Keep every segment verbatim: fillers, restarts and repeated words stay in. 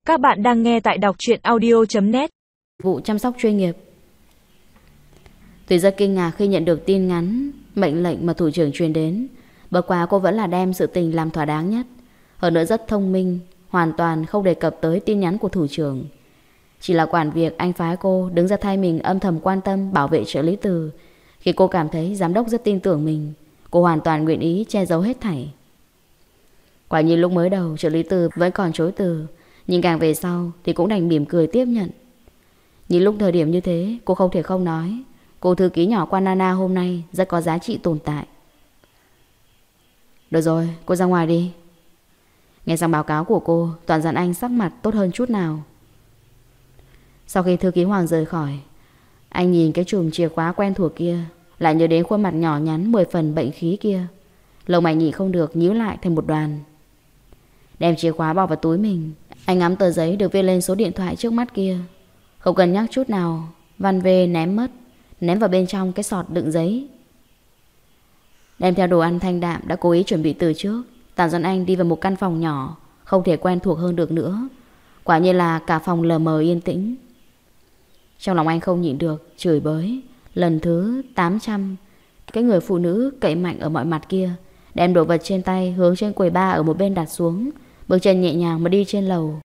Các bạn đang nghe tại đọc truyện audio chấm net. Vụ chăm sóc chuyên nghiệp. Tuy rất kinh ngạc khi nhận được tin nhắn mệnh lệnh mà thủ trưởng truyền đến, bất quá cô vẫn là đem sự tình làm thỏa đáng nhất. Hơn nữa rất thông minh, hoàn toàn không đề cập tới tin nhắn của thủ trưởng. Chỉ là quản việc anh phái cô đứng ra thay mình âm thầm quan tâm bảo vệ trợ lý Từ. Khi cô cảm thấy giám đốc rất tin tưởng mình, cô hoàn toàn nguyện ý che giấu hết thảy. Quả nhiên lúc mới đầu trợ lý Từ vẫn còn chối từ, nhưng càng về sau thì cũng đành mỉm cười tiếp nhận. Những lúc thời điểm như thế, cô không thể không nói cô thư ký nhỏ qua Nana hôm nay rất có giá trị tồn tại. Được rồi, cô ra ngoài đi. Nghe xong báo cáo của cô, Toàn Giản Anh sắc mặt tốt hơn chút nào. Sau khi thư ký Hoàng rời khỏi, anh nhìn cái chùm chìa khóa quen thuộc kia, lại nhớ đến khuôn mặt nhỏ nhắn mười phần bệnh khí kia. Lông mày nhị không được nhíu lại thành một đoàn. Đem chìa khóa bỏ vào túi mình, anh ngắm tờ giấy được viết lên số điện thoại trước mắt kia. Không cần nhắc chút nào, văn về ném mất, ném vào bên trong cái sọt đựng giấy. Đem theo đồ ăn thanh đạm đã cố ý chuẩn bị từ trước, Tản Doãn Anh đi vào một căn phòng nhỏ, không thể quen thuộc hơn được nữa. Quả nhiên là cả phòng lờ mờ yên tĩnh. Trong lòng anh không nhịn được chửi bới. Lần thứ tám trăm, cái người phụ nữ cậy mạnh ở mọi mặt kia đem đồ vật trên tay hướng trên quầy bar ở một bên đặt xuống, bước chân nhẹ nhàng mà đi trên lầu.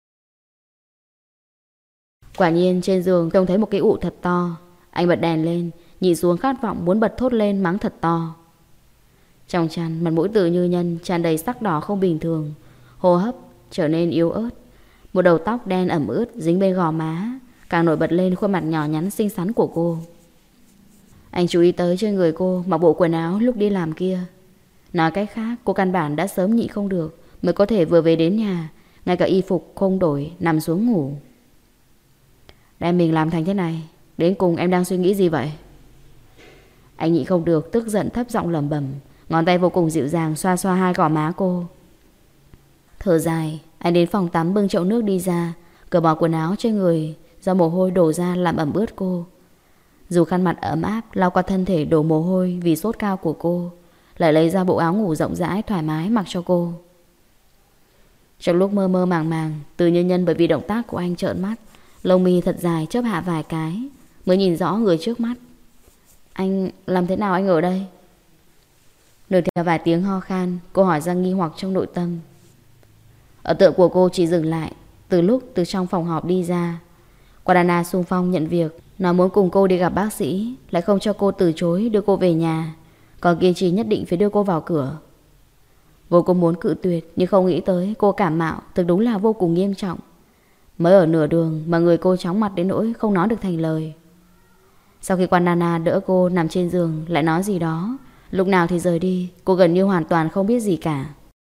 Quả nhiên trên giường trông thấy một cái ụ thật to. Anh bật đèn lên, nhìn xuống khát vọng muốn bật thốt lên mắng thật to. Trong chăn, mặt mũi Từ Như Nhân tràn đầy sắc đỏ không bình thường, hô hấp trở nên yếu ớt. Một đầu tóc đen ẩm ướt dính bên gò má, càng nổi bật lên khuôn mặt nhỏ nhắn xinh xắn của cô. Anh chú ý tới trên người cô mặc bộ quần áo lúc đi làm kia. Nói cách khác, cô căn bản đã sớm nhịn không được mới có thể vừa về đến nhà, ngay cả y phục không đổi nằm xuống ngủ. Đem mình làm thành thế này, đến cùng em đang suy nghĩ gì vậy? Anh nhịn không được tức giận thấp giọng lẩm bẩm, ngón tay vô cùng dịu dàng xoa xoa hai gò má cô. Thở dài, anh đến phòng tắm bưng chậu nước đi ra, cởi bỏ quần áo trên người do mồ hôi đổ ra làm ẩm ướt cô. Dù khăn mặt ấm áp lau qua thân thể đổ mồ hôi vì sốt cao của cô, lại lấy ra bộ áo ngủ rộng rãi thoải mái mặc cho cô. Trong lúc mơ mơ màng màng, Từ Như Nhân bởi vì động tác của anh trợn mắt, lông mi thật dài chớp hạ vài cái mới nhìn rõ người trước mắt. Anh làm thế nào anh ở đây? Nương theo vài tiếng ho khan, cô hỏi ra nghi hoặc trong nội tâm. Ấn tượng của cô chỉ dừng lại từ lúc từ trong phòng họp đi ra. Quadana xung phong nhận việc, nó muốn cùng cô đi gặp bác sĩ, lại không cho cô từ chối đưa cô về nhà, còn kiên trì nhất định phải đưa cô vào cửa. Vô cùng muốn cự tuyệt, nhưng không nghĩ tới cô cảm mạo thực đúng là vô cùng nghiêm trọng. Mới ở nửa đường mà người cô chóng mặt đến nỗi không nói được thành lời. Sau khi quan Nana đỡ cô nằm trên giường lại nói gì đó, lúc nào thì rời đi, cô gần như hoàn toàn không biết gì cả.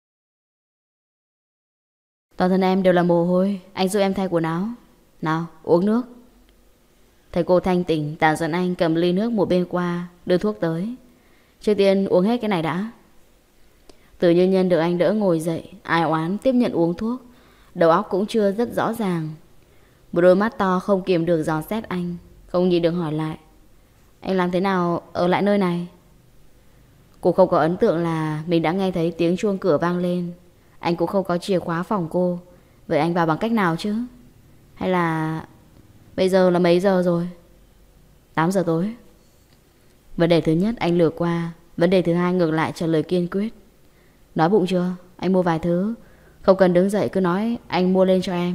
Toàn thân em đều là mồ hôi, anh giúp em thay quần áo. Nào, uống nước. Thấy cô thanh tỉnh, Tản Doãn Anh cầm ly nước một bên qua, đưa thuốc tới. Trước tiên uống hết cái này đã. Từ Như Nhân được anh đỡ ngồi dậy, ai oán tiếp nhận uống thuốc. Đầu óc cũng chưa rất rõ ràng. Một đôi mắt to không kiềm được dò xét anh, không nhịn được hỏi lại. Anh làm thế nào ở lại nơi này? Cô không có ấn tượng là mình đã nghe thấy tiếng chuông cửa vang lên. Anh cũng không có chìa khóa phòng cô. Vậy anh vào bằng cách nào chứ? Hay là... Bây giờ là mấy giờ rồi? tám giờ tối. Vấn đề thứ nhất anh lừa qua. Vấn đề thứ hai ngược lại trả lời kiên quyết. Nói bụng chưa? Anh mua vài thứ, không cần đứng dậy cứ nói anh mua lên cho em.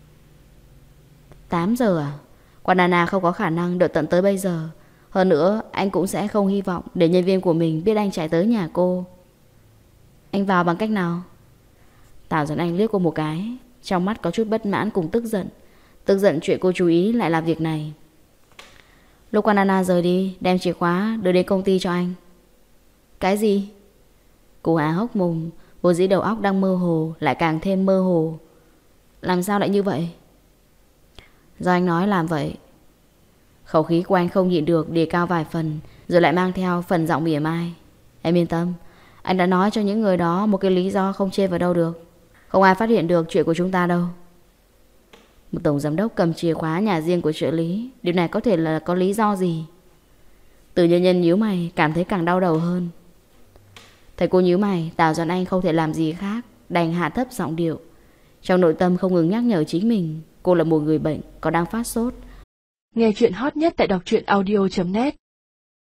tám giờ à? Quan Nana không có khả năng đợi tận tới bây giờ. Hơn nữa anh cũng sẽ không hy vọng để nhân viên của mình biết anh chạy tới nhà cô. Anh vào bằng cách nào? Tào Doãn Anh liếc cô một cái, trong mắt có chút bất mãn cùng tức giận. Tức giận chuyện cô chú ý lại là việc này. Lúc Quan Nana rời đi, đem chìa khóa đưa đến công ty cho anh. Cái gì? Cô há hốc mồm, vốn dĩ đầu óc đang mơ hồ lại càng thêm mơ hồ. Làm sao lại như vậy? Do anh nói làm vậy. Khẩu khí của anh không nhịn được đề cao vài phần, rồi lại mang theo phần giọng mỉa mai. Em yên tâm, anh đã nói cho những người đó một cái lý do không chê vào đâu được. Không ai phát hiện được chuyện của chúng ta đâu. Một tổng giám đốc cầm chìa khóa nhà riêng của trợ lý, điều này có thể là có lý do gì? Từ Nhân Nhân nhíu mày, cảm thấy càng đau đầu hơn. Thấy cô nhíu mày, Tào Doãn Anh không thể làm gì khác, đành hạ thấp giọng điệu. Trong nội tâm không ngừng nhắc nhở chính mình, cô là một người bệnh, có đang phát sốt. Nghe chuyện hot nhất tại đọc truyện audio chấm net.